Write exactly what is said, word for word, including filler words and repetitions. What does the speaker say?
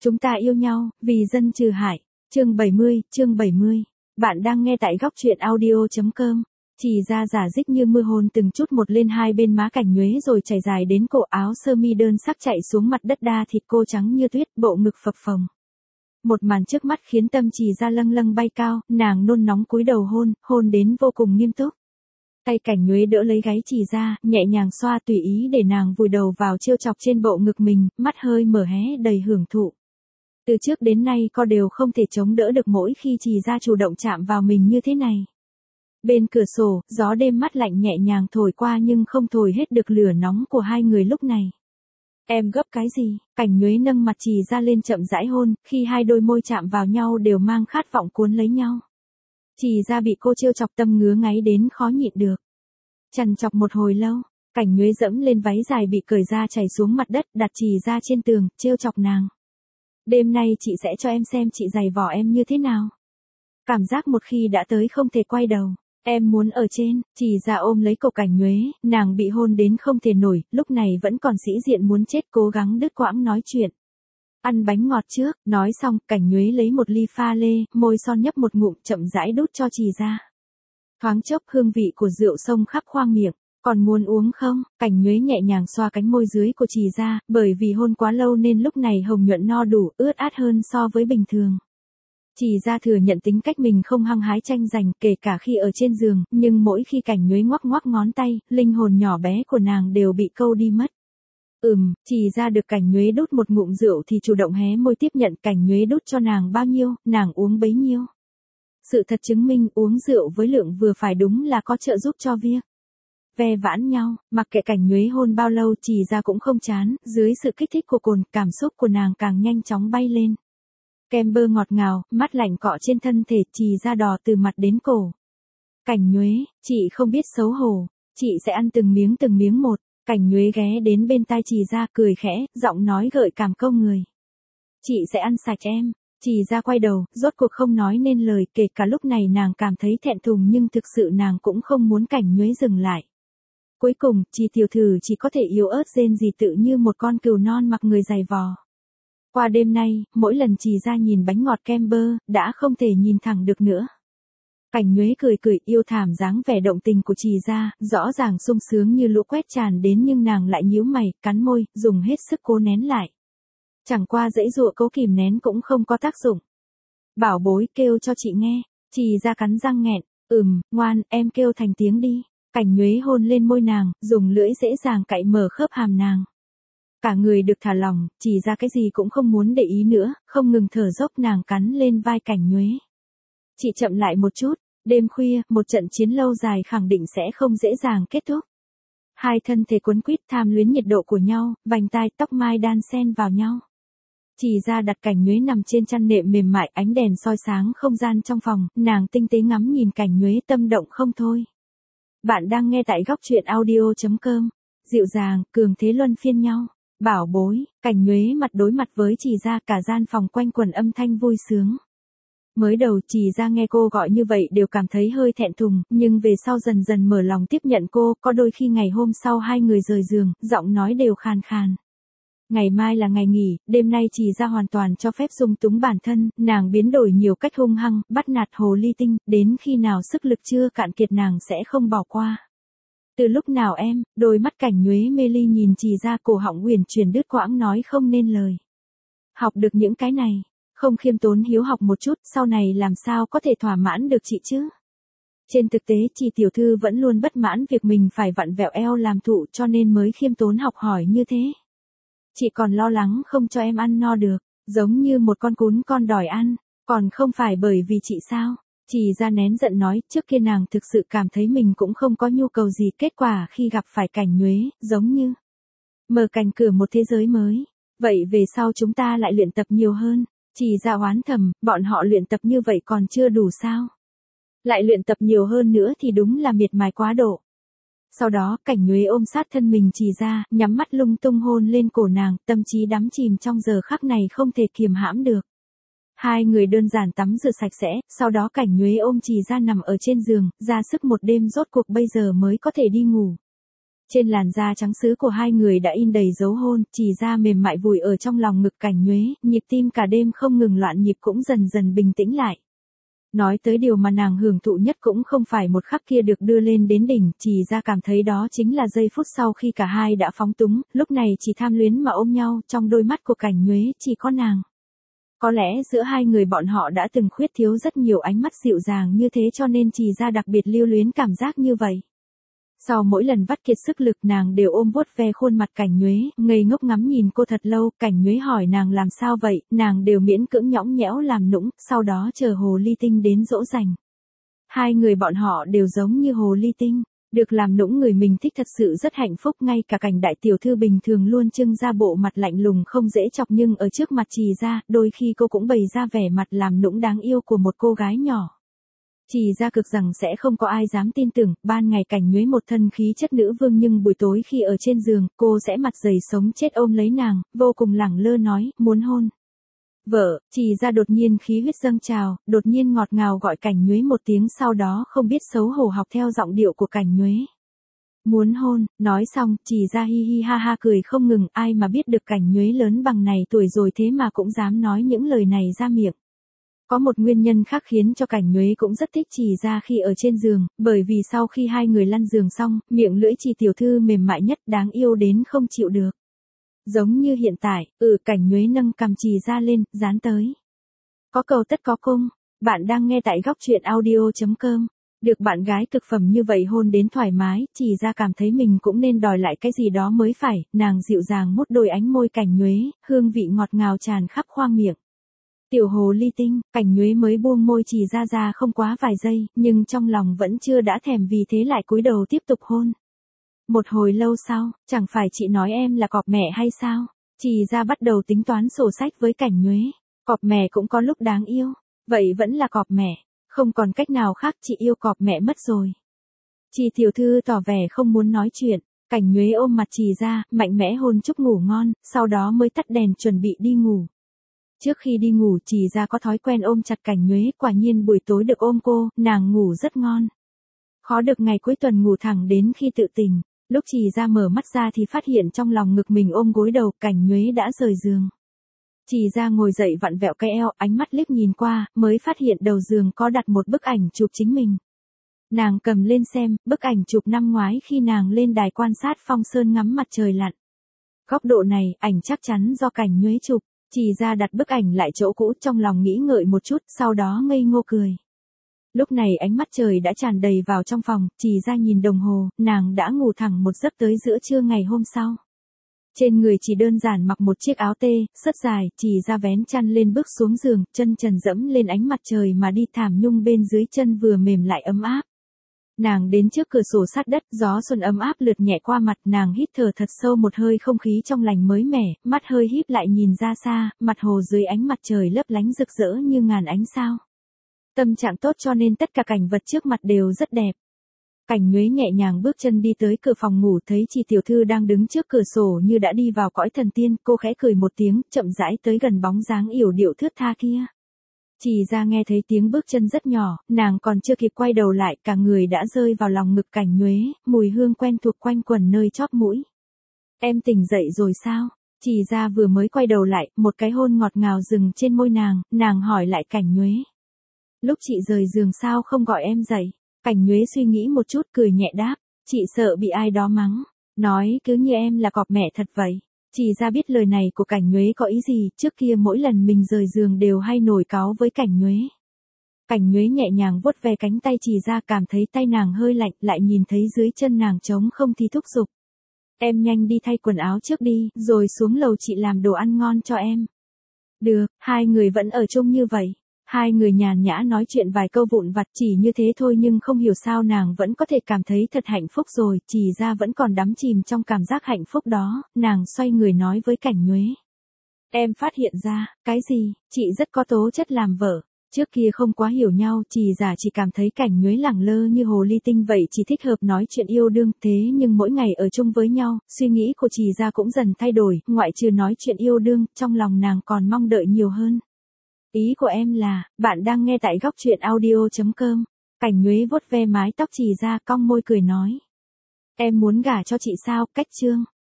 Chúng ta yêu nhau, vì dân trừ hại. Chương bảy mươi, chương bảy mươi. Bạn đang nghe tại góc truyện audio chấm com. Chỉ ra giả dích như mưa hôn từng chút một lên hai bên má Cảnh Nhuế rồi chảy dài đến cổ, áo sơ mi đơn sắc chạy xuống mặt đất, đa thịt cô trắng như tuyết, bộ ngực phập phồng. Một màn trước mắt khiến tâm Chỉ Ra lâng lâng bay cao, nàng nôn nóng cúi đầu hôn, hôn đến vô cùng nghiêm túc. Tay Cảnh Nhuế đỡ lấy gáy Chỉ Ra, nhẹ nhàng xoa tùy ý để nàng vùi đầu vào trêu chọc trên bộ ngực mình, mắt hơi mở hé đầy hưởng thụ. Từ trước đến nay cô đều không thể chống đỡ được mỗi khi Chỉ Ra chủ động chạm vào mình như thế này. Bên cửa sổ, gió đêm mát lạnh nhẹ nhàng thổi qua nhưng không thổi hết được lửa nóng của hai người lúc này. Em gấp cái gì? Cảnh Nhuế nâng mặt Chỉ Ra lên chậm rãi hôn, khi hai đôi môi chạm vào nhau đều mang khát vọng cuốn lấy nhau. Chỉ Ra bị cô trêu chọc tâm ngứa ngáy đến khó nhịn được. Trằn trọc một hồi lâu, Cảnh Nhuế dẫm lên váy dài bị cởi ra chảy xuống mặt đất, đặt Chỉ Ra trên tường, trêu chọc nàng. Đêm nay chị sẽ cho em xem chị giày vò em như thế nào. Cảm giác một khi đã tới không thể quay đầu. Em muốn ở trên. Chỉ Ra ôm lấy cổ Cảnh Nhuế, nàng bị hôn đến không thể nổi, lúc này vẫn còn sĩ diện muốn chết, cố gắng đứt quãng nói chuyện. Ăn bánh ngọt trước. Nói xong, Cảnh Nhuế lấy một ly pha lê, môi son nhấp một ngụm, chậm rãi đút cho Chỉ Ra. Thoáng chốc hương vị của rượu xông khắp khoang miệng. Còn muốn uống không? Cảnh Nhuế nhẹ nhàng xoa cánh môi dưới của Chỉ Ra, bởi vì hôn quá lâu nên lúc này hồng nhuận no đủ, ướt át hơn so với bình thường. Chỉ Ra thừa nhận tính cách mình không hăng hái tranh giành, kể cả khi ở trên giường, nhưng mỗi khi Cảnh Nhuế ngoắc ngoắc ngón tay, linh hồn nhỏ bé của nàng đều bị câu đi mất. Ừm, Chỉ Ra được Cảnh Nhuế đút một ngụm rượu thì chủ động hé môi tiếp nhận, Cảnh Nhuế đút cho nàng bao nhiêu, nàng uống bấy nhiêu. Sự thật chứng minh uống rượu với lượng vừa phải đúng là có trợ giúp cho việc ve vãn nhau. Mặc kệ Cảnh Nhuế hôn bao lâu, Chỉ Ra cũng không chán, dưới sự kích thích của cồn, cảm xúc của nàng càng nhanh chóng bay lên. Kem bơ ngọt ngào, mát lạnh cọ trên thân thể, Chỉ Ra đỏ từ mặt đến cổ. Cảnh Nhuế, chị không biết xấu hổ, chị sẽ ăn từng miếng từng miếng một. Cảnh Nhuế ghé đến bên tai Chỉ Ra, cười khẽ, giọng nói gợi cảm câu người. Chị sẽ ăn sạch em. Chỉ Ra quay đầu, rốt cuộc không nói nên lời, kể cả lúc này nàng cảm thấy thẹn thùng nhưng thực sự nàng cũng không muốn Cảnh Nhuế dừng lại. Cuối cùng, Chỉ tiểu thư chỉ có thể yếu ớt rên rỉ tự như một con cừu non mặc người giày vò. Qua đêm nay, mỗi lần Chỉ Ra nhìn bánh ngọt kem bơ, đã không thể nhìn thẳng được nữa. Cảnh Nhuế cười cười, yêu thảm dáng vẻ động tình của Chỉ Ra, rõ ràng sung sướng như lũ quét tràn đến nhưng nàng lại nhíu mày, cắn môi, dùng hết sức cố nén lại. Chẳng qua dãy dụa cố kìm nén cũng không có tác dụng. Bảo bối, kêu cho chị nghe. Chỉ Ra cắn răng nghẹn, ừm, ngoan, em kêu thành tiếng đi. Cảnh Nhuế hôn lên môi nàng, dùng lưỡi dễ dàng cạy mở khớp hàm nàng. Cả người được thả lỏng, Chỉ Ra cái gì cũng không muốn để ý nữa, không ngừng thở dốc, nàng cắn lên vai Cảnh Nhuế. Chị chậm lại một chút, đêm khuya, một trận chiến lâu dài khẳng định sẽ không dễ dàng kết thúc. Hai thân thể quấn quýt tham luyến nhiệt độ của nhau, vành tai tóc mai đan xen vào nhau. Chỉ Ra đặt Cảnh Nhuế nằm trên chăn nệm mềm mại, ánh đèn soi sáng không gian trong phòng, nàng tinh tế ngắm nhìn Cảnh Nhuế, tâm động không thôi. Bạn đang nghe tại góc truyện audio chấm com. Dịu dàng, cường thế luân phiên nhau. Bảo bối, Cảnh Nhuế mặt đối mặt với Chỉ Ra, cả gian phòng quanh quẩn âm thanh vui sướng. Mới đầu Chỉ Ra nghe cô gọi như vậy đều cảm thấy hơi thẹn thùng, nhưng về sau dần dần mở lòng tiếp nhận cô, có đôi khi ngày hôm sau hai người rời giường, giọng nói đều khàn khàn. Ngày mai là ngày nghỉ, đêm nay Chỉ Ra hoàn toàn cho phép dung túng bản thân, nàng biến đổi nhiều cách hung hăng, bắt nạt hồ ly tinh, đến khi nào sức lực chưa cạn kiệt nàng sẽ không bỏ qua. Từ lúc nào em? Đôi mắt Cảnh Nhuế mê ly nhìn Chỉ Ra, cổ họng uyển chuyển đứt quãng nói không nên lời. Học được những cái này, không khiêm tốn hiếu học một chút, sau này làm sao có thể thỏa mãn được chị chứ? Trên thực tế Chỉ tiểu thư vẫn luôn bất mãn việc mình phải vặn vẹo eo làm thụ, cho nên mới khiêm tốn học hỏi như thế. Chị còn lo lắng không cho em ăn no được, giống như một con cún con đòi ăn, còn không phải bởi vì chị sao? Chỉ Ra nén giận nói, trước kia nàng thực sự cảm thấy mình cũng không có nhu cầu gì, kết quả khi gặp phải Cảnh Nhuế, giống như mở cánh cửa một thế giới mới. Vậy về sau chúng ta lại luyện tập nhiều hơn. Chỉ Ra oán thầm, bọn họ luyện tập như vậy còn chưa đủ sao? Lại luyện tập nhiều hơn nữa thì đúng là miệt mài quá độ. Sau đó, Cảnh Nhuế ôm sát thân mình Chỉ Ra, nhắm mắt lung tung hôn lên cổ nàng, tâm trí đắm chìm trong giờ khắc này không thể kiềm hãm được. Hai người đơn giản tắm rửa sạch sẽ, sau đó Cảnh Nhuế ôm Chỉ Ra nằm ở trên giường, ra sức một đêm, rốt cuộc bây giờ mới có thể đi ngủ. Trên làn da trắng sứ của hai người đã in đầy dấu hôn, Trì Gia mềm mại vùi ở trong lòng ngực Cảnh Nhuế, nhịp tim cả đêm không ngừng loạn nhịp cũng dần dần bình tĩnh lại. Nói tới điều mà nàng hưởng thụ nhất cũng không phải một khắc kia được đưa lên đến đỉnh, Trì Gia cảm thấy đó chính là giây phút sau khi cả hai đã phóng túng, lúc này chỉ tham luyến mà ôm nhau, trong đôi mắt của Cảnh Nhuế chỉ có nàng. Có lẽ giữa hai người bọn họ đã từng khuyết thiếu rất nhiều ánh mắt dịu dàng như thế cho nên Trì Gia đặc biệt lưu luyến cảm giác như vậy. Sau mỗi lần vắt kiệt sức lực nàng đều ôm vuốt ve khuôn mặt Cảnh Nhuế, ngây ngốc ngắm nhìn cô thật lâu, Cảnh Nhuế hỏi nàng làm sao vậy, nàng đều miễn cưỡng nhõng nhẽo làm nũng, sau đó chờ hồ ly tinh đến dỗ dành. Hai người bọn họ đều giống như hồ ly tinh, được làm nũng người mình thích thật sự rất hạnh phúc, ngay cả Cảnh đại tiểu thư bình thường luôn trưng ra bộ mặt lạnh lùng không dễ chọc nhưng ở trước mặt Trì Gia, đôi khi cô cũng bày ra vẻ mặt làm nũng đáng yêu của một cô gái nhỏ. Trì Gia cực rằng sẽ không có ai dám tin tưởng, ban ngày Cảnh Nhuế một thân khí chất nữ vương nhưng buổi tối khi ở trên giường, cô sẽ mặt dày sống chết ôm lấy nàng, vô cùng lẳng lơ nói, muốn hôn. Vợ, Trì Gia đột nhiên khí huyết dâng trào, đột nhiên ngọt ngào gọi Cảnh Nhuế một tiếng, sau đó không biết xấu hổ học theo giọng điệu của Cảnh Nhuế. Muốn hôn, nói xong, Trì Gia hi hi ha ha cười không ngừng, ai mà biết được Cảnh Nhuế lớn bằng này tuổi rồi thế mà cũng dám nói những lời này ra miệng. Có một nguyên nhân khác khiến cho Cảnh Nhuế cũng rất thích Trì Gia khi ở trên giường, bởi vì sau khi hai người lăn giường xong, miệng lưỡi Trì tiểu thư mềm mại nhất, đáng yêu đến không chịu được. Giống như hiện tại, ừ Cảnh Nhuế nâng cằm Trì Gia lên, dán tới. Có cầu tất có cung, bạn đang nghe tại góc truyện audio chấm com. Được bạn gái cực phẩm như vậy hôn đến thoải mái, Trì Gia cảm thấy mình cũng nên đòi lại cái gì đó mới phải, nàng dịu dàng mút đôi ánh môi Cảnh Nhuế, hương vị ngọt ngào tràn khắp khoang miệng. Tiểu hồ ly tinh, Cảnh Nhuế mới buông môi Trì Gia ra không quá vài giây, nhưng trong lòng vẫn chưa đã thèm vì thế lại cúi đầu tiếp tục hôn. Một hồi lâu sau, chẳng phải chị nói em là cọp mẹ hay sao? Trì Gia bắt đầu tính toán sổ sách với Cảnh Nhuế. Cọp mẹ cũng có lúc đáng yêu, vậy vẫn là cọp mẹ, không còn cách nào khác, chị yêu cọp mẹ mất rồi. Trì tiểu thư tỏ vẻ không muốn nói chuyện, Cảnh Nhuế ôm mặt Trì Gia, mạnh mẽ hôn chúc ngủ ngon, sau đó mới tắt đèn chuẩn bị đi ngủ. Trước khi đi ngủ Trì Gia có thói quen ôm chặt Cảnh Nhuế, quả nhiên buổi tối được ôm cô, nàng ngủ rất ngon. Khó được ngày cuối tuần ngủ thẳng đến khi tự tỉnh, lúc Trì Gia mở mắt ra thì phát hiện trong lòng ngực mình ôm gối đầu, Cảnh Nhuế đã rời giường. Trì Gia ngồi dậy vặn vẹo cái eo, ánh mắt liếc nhìn qua, mới phát hiện đầu giường có đặt một bức ảnh chụp chính mình. Nàng cầm lên xem, bức ảnh chụp năm ngoái khi nàng lên đài quan sát phong sơn ngắm mặt trời lặn. Góc độ này, ảnh chắc chắn do Cảnh Nhuế chụp. Trì Gia đặt bức ảnh lại chỗ cũ, trong lòng nghĩ ngợi một chút, sau đó ngây ngô cười. Lúc này ánh mắt trời đã tràn đầy vào trong phòng, Trì Gia nhìn đồng hồ, nàng đã ngủ thẳng một giấc tới giữa trưa ngày hôm sau. Trên người chỉ đơn giản mặc một chiếc áo tê, sất dài, Trì Gia vén chăn lên bước xuống giường, chân trần dẫm lên ánh mặt trời mà đi, thảm nhung bên dưới chân vừa mềm lại ấm áp. Nàng đến trước cửa sổ sát đất, gió xuân ấm áp lượt nhẹ qua mặt, nàng hít thở thật sâu một hơi không khí trong lành mới mẻ, mắt hơi híp lại nhìn ra xa, mặt hồ dưới ánh mặt trời lấp lánh rực rỡ như ngàn ánh sao. Tâm trạng tốt cho nên tất cả cảnh vật trước mặt đều rất đẹp. Cảnh Nhuế nhẹ nhàng bước chân đi tới cửa phòng ngủ, thấy Trì tiểu thư đang đứng trước cửa sổ như đã đi vào cõi thần tiên, cô khẽ cười một tiếng, chậm rãi tới gần bóng dáng yểu điệu thướt tha kia. Trì Gia nghe thấy tiếng bước chân rất nhỏ, nàng còn chưa kịp quay đầu lại, cả người đã rơi vào lòng ngực Cảnh Nhuế, mùi hương quen thuộc quanh quẩn nơi chóp mũi. Em tỉnh dậy rồi sao? Trì Gia vừa mới quay đầu lại, một cái hôn ngọt ngào dừng trên môi nàng, nàng hỏi lại Cảnh Nhuế. Lúc chị rời giường sao không gọi em dậy? Cảnh Nhuế suy nghĩ một chút cười nhẹ đáp, chị sợ bị ai đó mắng, nói cứ như em là cọp mẹ thật vậy. Trì Gia biết lời này của Cảnh Nhuế có ý gì, trước kia mỗi lần mình rời giường đều hay nổi cáu với Cảnh Nhuế. Cảnh Nhuế nhẹ nhàng vuốt ve cánh tay Trì Gia, cảm thấy tay nàng hơi lạnh, lại nhìn thấy dưới chân nàng trống không thì thúc giục. Em nhanh đi thay quần áo trước đi, rồi xuống lầu chị làm đồ ăn ngon cho em. Được, hai người vẫn ở chung như vậy. Hai người nhàn nhã nói chuyện vài câu vụn vặt, chỉ như thế thôi nhưng không hiểu sao nàng vẫn có thể cảm thấy thật hạnh phúc rồi, Trì Gia vẫn còn đắm chìm trong cảm giác hạnh phúc đó, nàng xoay người nói với Cảnh Nhuế. Em phát hiện ra, cái gì, chị rất có tố chất làm vợ. Trước kia không quá hiểu nhau, Trì Gia chỉ cảm thấy Cảnh Nhuế lẳng lơ như hồ ly tinh vậy, chỉ thích hợp nói chuyện yêu đương, thế nhưng mỗi ngày ở chung với nhau, suy nghĩ của Trì Gia cũng dần thay đổi, ngoại trừ nói chuyện yêu đương, trong lòng nàng còn mong đợi nhiều hơn. Ý của em là, bạn đang nghe tại góc truyện audio chấm com. Cảnh Nhuế vuốt ve mái tóc Trì Gia, cong môi cười nói. Em muốn gả cho chị sao, cách chương.